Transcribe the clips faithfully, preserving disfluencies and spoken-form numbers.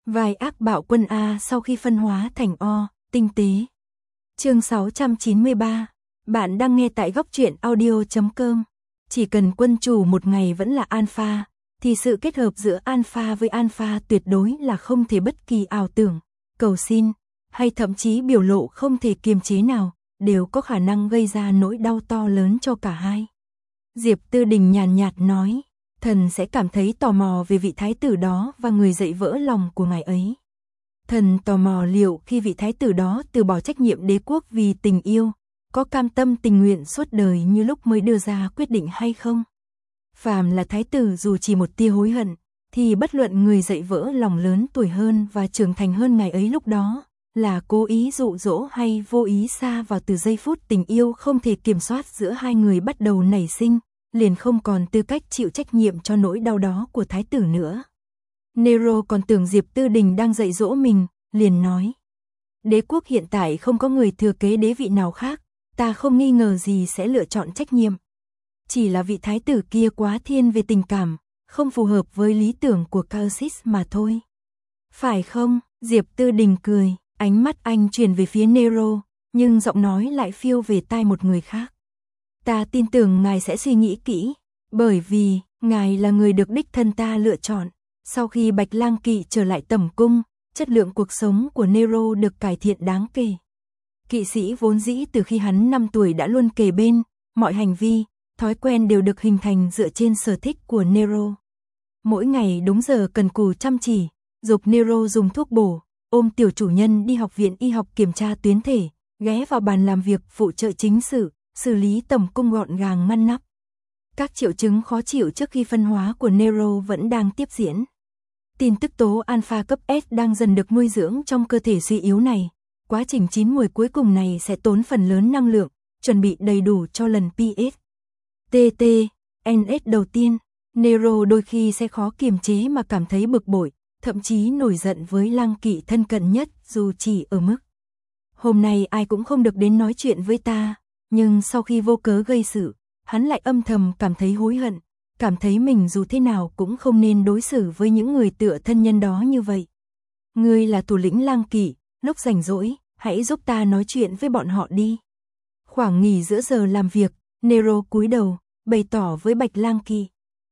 Vai ác bạo quân A sau khi phân hóa thành O, tinh tế. Chương sáu trăm chín mươi ba. Bạn đang nghe tại góc truyện audio chấm com. Chỉ cần quân chủ một ngày vẫn là alpha, thì sự kết hợp giữa alpha với alpha tuyệt đối là không thể bất kỳ ảo tưởng, cầu xin, hay thậm chí biểu lộ không thể kiềm chế nào, đều có khả năng gây ra nỗi đau to lớn cho cả hai. Diệp Tư Đình nhàn nhạt nói, thần sẽ cảm thấy tò mò về vị thái tử đó và người dạy vỡ lòng của ngài ấy. Thần tò mò liệu khi vị thái tử đó từ bỏ trách nhiệm đế quốc vì tình yêu, có cam tâm tình nguyện suốt đời như lúc mới đưa ra quyết định hay không? Phàm là thái tử dù chỉ một tia hối hận, thì bất luận người dạy vỡ lòng lớn tuổi hơn và trưởng thành hơn ngài ấy lúc đó, là cố ý dụ dỗ hay vô ý sa vào từ giây phút tình yêu không thể kiểm soát giữa hai người bắt đầu nảy sinh, liền không còn tư cách chịu trách nhiệm cho nỗi đau đó của thái tử nữa. Nero còn tưởng Diệp Tư Đình đang dạy dỗ mình, liền nói. Đế quốc hiện tại không có người thừa kế đế vị nào khác, ta không nghi ngờ gì sẽ lựa chọn trách nhiệm. Chỉ là vị thái tử kia quá thiên về tình cảm, không phù hợp với lý tưởng của Caersis mà thôi. Phải không? Diệp Tư Đình cười, ánh mắt anh chuyển về phía Nero, nhưng giọng nói lại phiêu về tai một người khác. Ta tin tưởng ngài sẽ suy nghĩ kỹ, bởi vì, ngài là người được đích thân ta lựa chọn. Sau khi Bạch Lang Kỵ trở lại tẩm cung, chất lượng cuộc sống của Nero được cải thiện đáng kể. Kỵ sĩ vốn dĩ từ khi hắn năm tuổi đã luôn kề bên, mọi hành vi, thói quen đều được hình thành dựa trên sở thích của Nero. Mỗi ngày đúng giờ cần cù chăm chỉ, dục Nero dùng thuốc bổ, ôm tiểu chủ nhân đi học viện y học kiểm tra tuyến thể, ghé vào bàn làm việc phụ trợ chính sự, xử lý tẩm cung gọn gàng ngăn nắp. Các triệu chứng khó chịu trước khi phân hóa của Nero vẫn đang tiếp diễn. Tin tức tố alpha cấp S đang dần được nuôi dưỡng trong cơ thể suy yếu này. Quá trình chín mùi cuối cùng này sẽ tốn phần lớn năng lượng, chuẩn bị đầy đủ cho lần pê ét. tê tê, en ét đầu tiên, Nero đôi khi sẽ khó kiềm chế mà cảm thấy bực bội, thậm chí nổi giận với Lang Kỵ thân cận nhất dù chỉ ở mức. Hôm nay ai cũng không được đến nói chuyện với ta, nhưng sau khi vô cớ gây sự, hắn lại âm thầm cảm thấy hối hận, cảm thấy mình dù thế nào cũng không nên đối xử với những người tựa thân nhân đó như vậy. Ngươi là thủ lĩnh Lang Kỵ, lúc rảnh rỗi, hãy giúp ta nói chuyện với bọn họ đi. Khoảng nghỉ giữa giờ làm việc, Nero cúi đầu, bày tỏ với Bạch Lang Kỵ.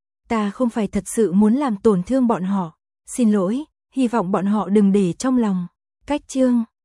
Ta không phải thật sự muốn làm tổn thương bọn họ, xin lỗi, hy vọng bọn họ đừng để trong lòng. Cách chương